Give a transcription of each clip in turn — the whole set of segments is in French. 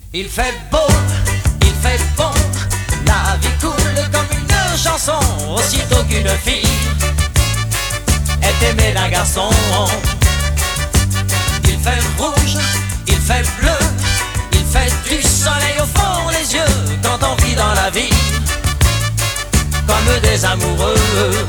Il fait beau, il fait bon, la vie coule comme une chanson. Aussitôt qu'une fille est aimée d'un garçon. Il fait rouge, il fait bleu, il fait du soleil au fond des yeux. Quand on vit dans la vie comme des amoureux.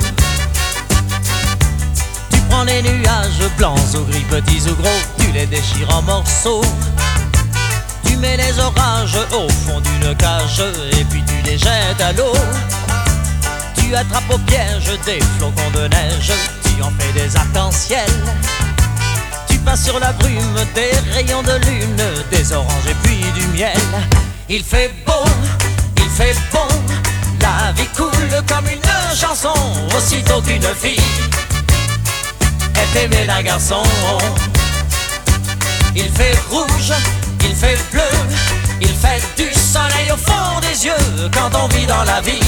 Tu prends les nuages blancs ou gris, petits ou gros, tu les déchires en morceaux. Tu mets les orages au fond d'une cage et puis tu les jettes à l'eau. Tu attrapes au piège des flocons de neige, tu en fais des arcs-en-ciel. Tu passes sur la brume des rayons de lune, des oranges et puis du miel. Il fait beau, il fait bon, la vie coule comme une chanson. Aussitôt qu'une fille est aimée d'un garçon. Il fait rouge, il fait bleu, il fait du soleil au fond des yeux. Quand on vit dans la vie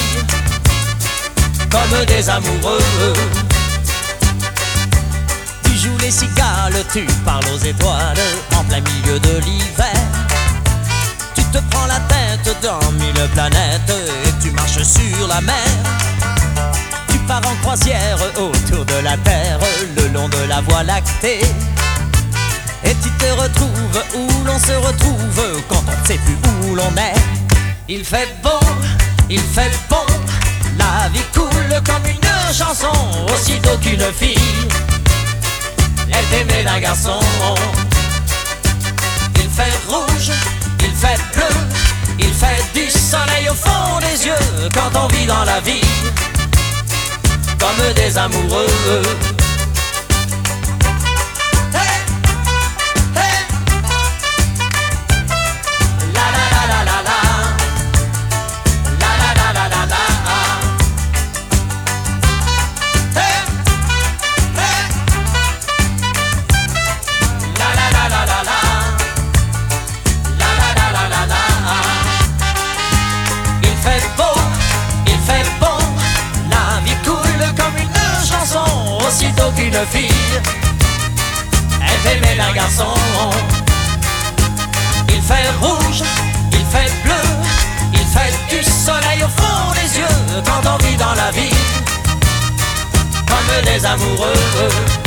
comme des amoureux. Tu joues les cigales, tu parles aux étoiles en plein milieu de l'hiver. Tu te prends la tête dans 1000 planètes et tu marches sur la mer. Tu pars en croisière autour de la Terre, le long de la voie lactée. Et tu te retrouves où l'on se retrouve quand on ne sait plus où l'on est. Il fait beau, il fait bon, la vie coule comme une chanson. Aussitôt qu'une fille est aimée d'un garçon. Il fait rouge, il fait bleu, il fait du soleil au fond des yeux. Quand on vit dans la vie comme des amoureux. Aussitôt qu'une fille est aimée d'un garçon. Il fait rouge, il fait bleu, il fait du soleil au fond des yeux. Quand on vit dans la vie comme des amoureux.